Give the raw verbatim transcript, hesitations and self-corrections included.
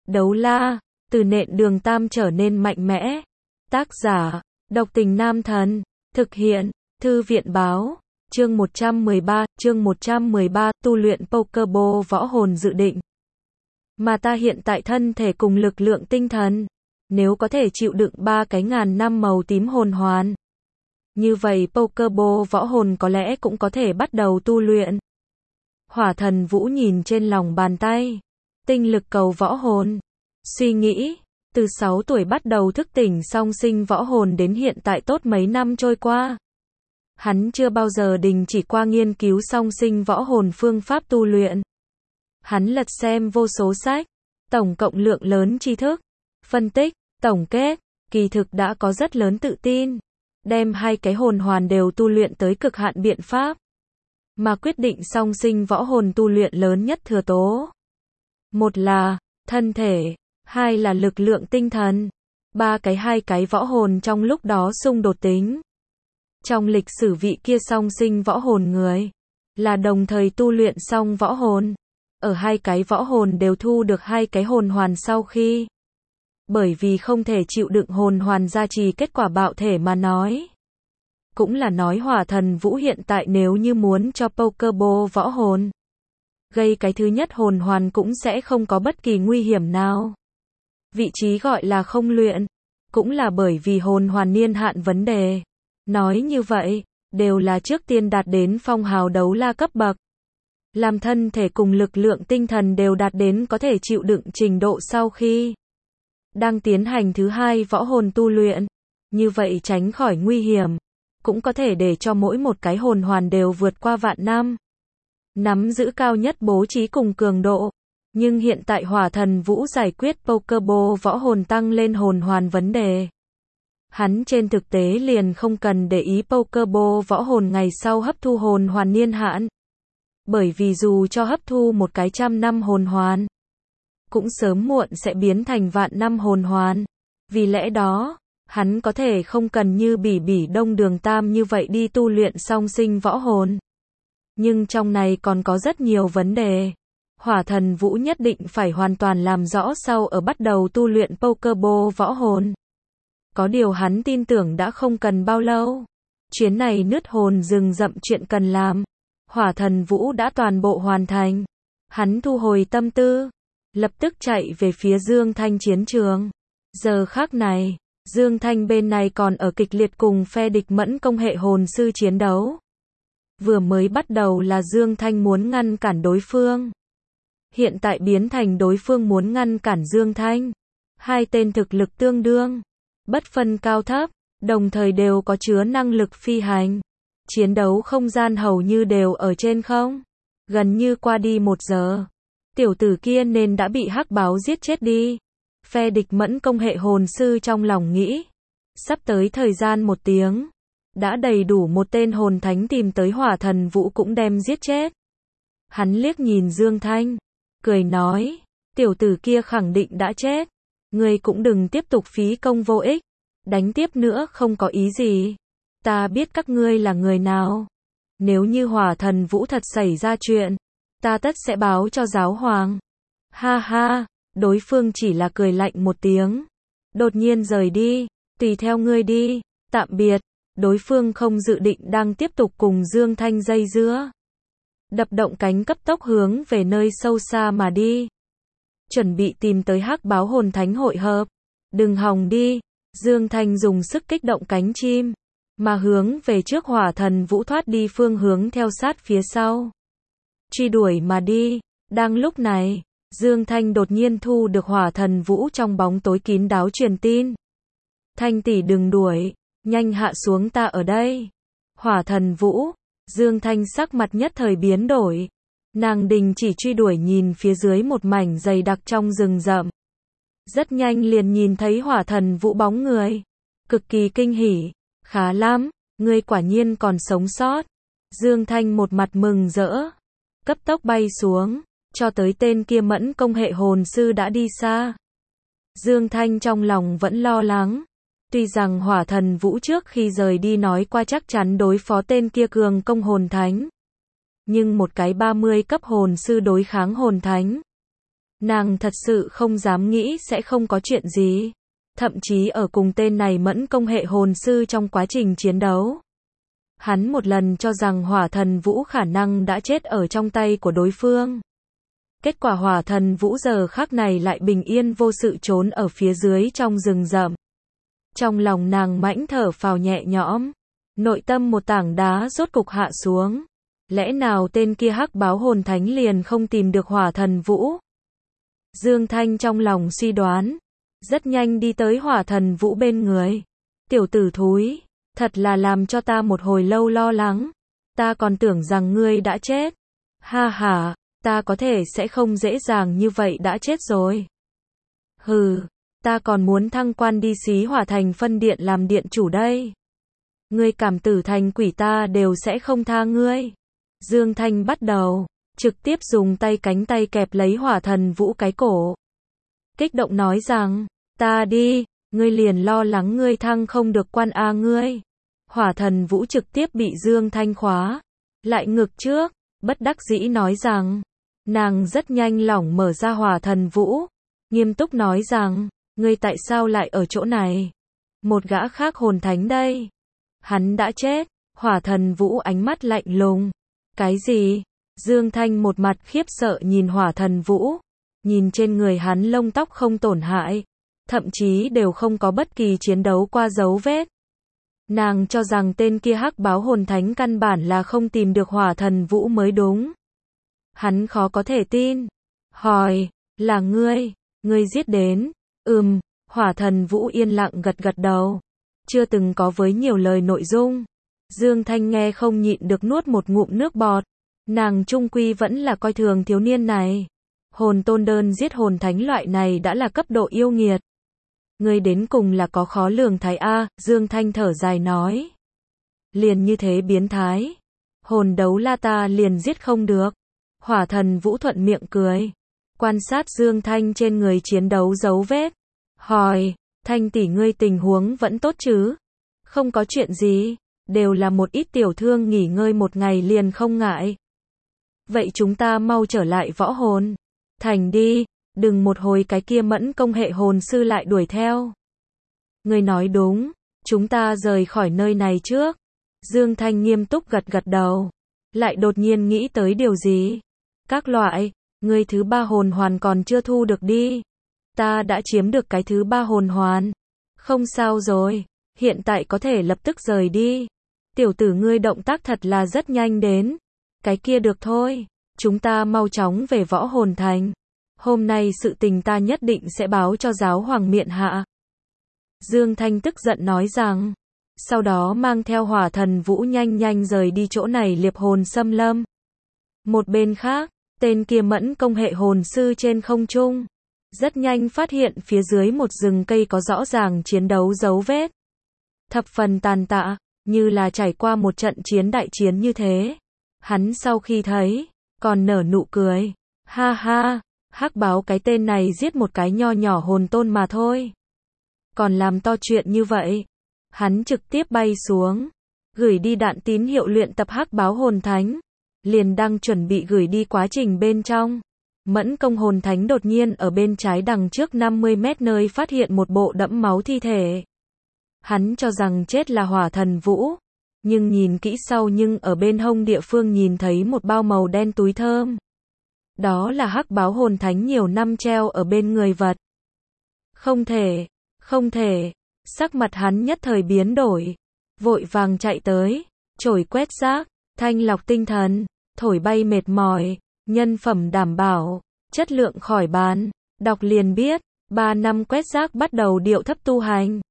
Đấu la, từ nện đường tam trở nên mạnh mẽ. Tác giả, Độc Tình Nam Thần. Thực hiện, Thư viện báo. Chương một trăm mười ba, chương một trăm mười ba, tu luyện Pokeball võ hồn dự định. Mà ta hiện tại thân thể cùng lực lượng tinh thần, nếu có thể chịu đựng ba cái ngàn năm màu tím hồn hoàn, như vậy Pokeball võ hồn có lẽ cũng có thể bắt đầu tu luyện. Hỏa Thần Vũ nhìn trên lòng bàn tay, tinh lực cầu võ hồn, suy nghĩ, từ sáu tuổi bắt đầu thức tỉnh song sinh võ hồn đến hiện tại tốt mấy năm trôi qua. Hắn chưa bao giờ đình chỉ qua nghiên cứu song sinh võ hồn phương pháp tu luyện. Hắn lật xem vô số sách, tổng cộng lượng lớn tri thức, phân tích, tổng kết, kỳ thực đã có rất lớn tự tin, đem hai cái hồn hoàn đều tu luyện tới cực hạn biện pháp. Mà quyết định song sinh võ hồn tu luyện lớn nhất thừa tố. Một là thân thể, hai là lực lượng tinh thần, ba cái hai cái võ hồn trong lúc đó xung đột tính. Trong lịch sử vị kia song sinh võ hồn người, là đồng thời tu luyện song võ hồn, ở hai cái võ hồn đều thu được hai cái hồn hoàn sau khi. Bởi vì không thể chịu đựng hồn hoàn gia trì kết quả bạo thể mà nói. Cũng là nói Hỏa Thần Vũ hiện tại nếu như muốn cho Pokeball võ hồn gây cái thứ nhất hồn hoàn cũng sẽ không có bất kỳ nguy hiểm nào. Vị trí gọi là không luyện, cũng là bởi vì hồn hoàn niên hạn vấn đề. Nói như vậy, đều là trước tiên đạt đến phong hào đấu la cấp bậc. Làm thân thể cùng lực lượng tinh thần đều đạt đến có thể chịu đựng trình độ sau khi đang tiến hành thứ hai võ hồn tu luyện. Như vậy tránh khỏi nguy hiểm, cũng có thể để cho mỗi một cái hồn hoàn đều vượt qua vạn năm. Nắm giữ cao nhất bố trí cùng cường độ. Nhưng hiện tại Hỏa Thần Vũ giải quyết Pokeball võ hồn tăng lên hồn hoàn vấn đề. Hắn trên thực tế liền không cần để ý Pokeball võ hồn ngày sau hấp thu hồn hoàn niên hạn. Bởi vì dù cho hấp thu một cái trăm năm hồn hoàn, cũng sớm muộn sẽ biến thành vạn năm hồn hoàn. Vì lẽ đó, hắn có thể không cần như Bỉ Bỉ Đông Đường Tam như vậy đi tu luyện song sinh võ hồn. Nhưng trong này còn có rất nhiều vấn đề. Hỏa Thần Vũ nhất định phải hoàn toàn làm rõ sau ở bắt đầu tu luyện Pokeball võ hồn. Có điều hắn tin tưởng đã không cần bao lâu. Chuyến này nứt hồn rừng rậm chuyện cần làm, Hỏa Thần Vũ đã toàn bộ hoàn thành. Hắn thu hồi tâm tư, lập tức chạy về phía Dương Thanh chiến trường. Giờ khắc này, Dương Thanh bên này còn ở kịch liệt cùng phe địch Mẫn Công hệ hồn sư chiến đấu. Vừa mới bắt đầu là Dương Thanh muốn ngăn cản đối phương. Hiện tại biến thành đối phương muốn ngăn cản Dương Thanh. Hai tên thực lực tương đương, bất phân cao thấp, đồng thời đều có chứa năng lực phi hành. Chiến đấu không gian hầu như đều ở trên không. Gần như qua đi một giờ, tiểu tử kia nên đã bị hắc báo giết chết đi. Phe địch Mẫn Công hệ hồn sư trong lòng nghĩ, sắp tới thời gian một tiếng, đã đầy đủ một tên hồn thánh tìm tới Hỏa Thần Vũ cũng đem giết chết. Hắn liếc nhìn Dương Thanh, cười nói, tiểu tử kia khẳng định đã chết, ngươi cũng đừng tiếp tục phí công vô ích, đánh tiếp nữa không có ý gì. Ta biết các ngươi là người nào. Nếu như Hỏa Thần Vũ thật xảy ra chuyện, ta tất sẽ báo cho giáo hoàng. Ha ha, đối phương chỉ là cười lạnh một tiếng, đột nhiên rời đi, tùy theo ngươi đi, tạm biệt. Đối phương không dự định đang tiếp tục cùng Dương Thanh dây dưa. Đập động cánh cấp tốc hướng về nơi sâu xa mà đi. Chuẩn bị tìm tới hắc báo hồn thánh hội hợp. Đừng hòng đi. Dương Thanh dùng sức kích động cánh chim, mà hướng về trước Hỏa Thần Vũ thoát đi phương hướng theo sát phía sau. Truy đuổi mà đi. Đang lúc này, Dương Thanh đột nhiên thu được Hỏa Thần Vũ trong bóng tối kín đáo truyền tin. Thanh tỷ đừng đuổi, nhanh hạ xuống ta ở đây. Hỏa Thần Vũ, Dương Thanh sắc mặt nhất thời biến đổi. Nàng đình chỉ truy đuổi nhìn phía dưới một mảnh dày đặc trong rừng rậm. Rất nhanh liền nhìn thấy Hỏa Thần Vũ bóng người. Cực kỳ kinh hỉ. Khá lắm, ngươi quả nhiên còn sống sót. Dương Thanh một mặt mừng rỡ. Cấp tốc bay xuống, cho tới tên kia Mẫn Công hệ hồn sư đã đi xa. Dương Thanh trong lòng vẫn lo lắng. Tuy rằng Hỏa Thần Vũ trước khi rời đi nói qua chắc chắn đối phó tên kia cường công hồn thánh. Nhưng một cái ba mươi cấp hồn sư đối kháng hồn thánh. Nàng thật sự không dám nghĩ sẽ không có chuyện gì. Thậm chí ở cùng tên này mẫn công hệ hồn sư trong quá trình chiến đấu. Hắn một lần cho rằng hỏa thần vũ khả năng đã chết ở trong tay của đối phương. Kết quả hỏa thần vũ giờ khắc này lại bình yên vô sự trốn ở phía dưới trong rừng rậm. Trong lòng nàng mãnh thở phào nhẹ nhõm. Nội tâm một tảng đá rốt cục hạ xuống. Lẽ nào tên kia hắc báo hồn thánh liền không tìm được hỏa thần vũ? Dương Thanh trong lòng suy đoán. Rất nhanh đi tới hỏa thần vũ bên người. Tiểu tử thúi, thật là làm cho ta một hồi lâu lo lắng. Ta còn tưởng rằng ngươi đã chết. Ha ha, ta có thể sẽ không dễ dàng như vậy đã chết rồi. Hừ, ta còn muốn thăng quan đi xí hỏa thành phân điện làm điện chủ đây. Ngươi cảm tử thành quỷ ta đều sẽ không tha ngươi. Dương Thanh bắt đầu, trực tiếp dùng tay cánh tay kẹp lấy hỏa thần vũ cái cổ. Kích động nói rằng, ta đi, ngươi liền lo lắng ngươi thăng không được quan a ngươi. Hỏa thần vũ trực tiếp bị Dương Thanh khóa, lại ngực trước, bất đắc dĩ nói rằng, nàng rất nhanh lỏng mở ra hỏa thần vũ, nghiêm túc nói rằng, ngươi tại sao lại ở chỗ này? Một gã khác hồn thánh đây. Hắn đã chết. Hỏa thần vũ ánh mắt lạnh lùng. Cái gì? Dương Thanh một mặt khiếp sợ nhìn hỏa thần vũ. Nhìn trên người hắn lông tóc không tổn hại. Thậm chí đều không có bất kỳ chiến đấu qua dấu vết. Nàng cho rằng tên kia hắc báo hồn thánh căn bản là không tìm được hỏa thần vũ mới đúng. Hắn khó có thể tin. Hỏi, là ngươi, ngươi giết đến. Ừm, hỏa thần vũ yên lặng gật gật đầu. Chưa từng có với nhiều lời nội dung. Dương Thanh nghe không nhịn được nuốt một ngụm nước bọt. Nàng trung quy vẫn là coi thường thiếu niên này. Hồn tôn đơn giết hồn thánh loại này đã là cấp độ yêu nghiệt. Ngươi đến cùng là có khó lường thái A, Dương Thanh thở dài nói. Liền như thế biến thái. Hồn đấu la ta liền giết không được. Hỏa thần vũ thuận miệng cười. Quan sát Dương Thanh trên người chiến đấu dấu vết. Hỏi, Thanh tỷ ngươi tình huống vẫn tốt chứ? Không có chuyện gì, đều là một ít tiểu thương nghỉ ngơi một ngày liền không ngại. Vậy chúng ta mau trở lại võ hồn thành đi, đừng một hồi cái kia mẫn công hệ hồn sư lại đuổi theo. Ngươi nói đúng, chúng ta rời khỏi nơi này trước. Dương Thanh nghiêm túc gật gật đầu, lại đột nhiên nghĩ tới điều gì. Các loại, ngươi thứ ba hồn hoàn còn chưa thu được đi. Ta đã chiếm được cái thứ ba hồn hoàn. Không sao rồi, hiện tại có thể lập tức rời đi. Tiểu tử ngươi động tác thật là rất nhanh đến. Cái kia được thôi, chúng ta mau chóng về võ hồn thành. Hôm nay sự tình ta nhất định sẽ báo cho giáo hoàng miện hạ. Dương Thanh tức giận nói rằng, sau đó mang theo hỏa thần vũ nhanh nhanh rời đi chỗ này liệp hồn xâm lâm. Một bên khác, tên kia mẫn công hệ hồn sư trên không trung. Rất nhanh phát hiện phía dưới một rừng cây có rõ ràng chiến đấu dấu vết. Thập phần tàn tạ, như là trải qua một trận chiến đại chiến như thế. Hắn sau khi thấy, còn nở nụ cười. Ha ha, hắc báo cái tên này giết một cái nho nhỏ hồn tôn mà thôi. Còn làm to chuyện như vậy. Hắn trực tiếp bay xuống, gửi đi đạn tín hiệu luyện tập hắc báo hồn thánh. Liền đang chuẩn bị gửi đi quá trình bên trong. Mẫn công hồn thánh đột nhiên ở bên trái đằng trước năm mươi mét nơi phát hiện một bộ đẫm máu thi thể. Hắn cho rằng chết là hỏa thần vũ. Nhưng nhìn kỹ sau nhưng ở bên hông địa phương nhìn thấy một bao màu đen túi thơm. Đó là hắc báo hồn thánh nhiều năm treo ở bên người vật. Không thể, không thể, sắc mặt hắn nhất thời biến đổi. Vội vàng chạy tới, chổi quét rác, thanh lọc tinh thần, thổi bay mệt mỏi, nhân phẩm đảm bảo, chất lượng khỏi bàn. Đọc liền biết, ba năm quét rác bắt đầu điệu thấp tu hành.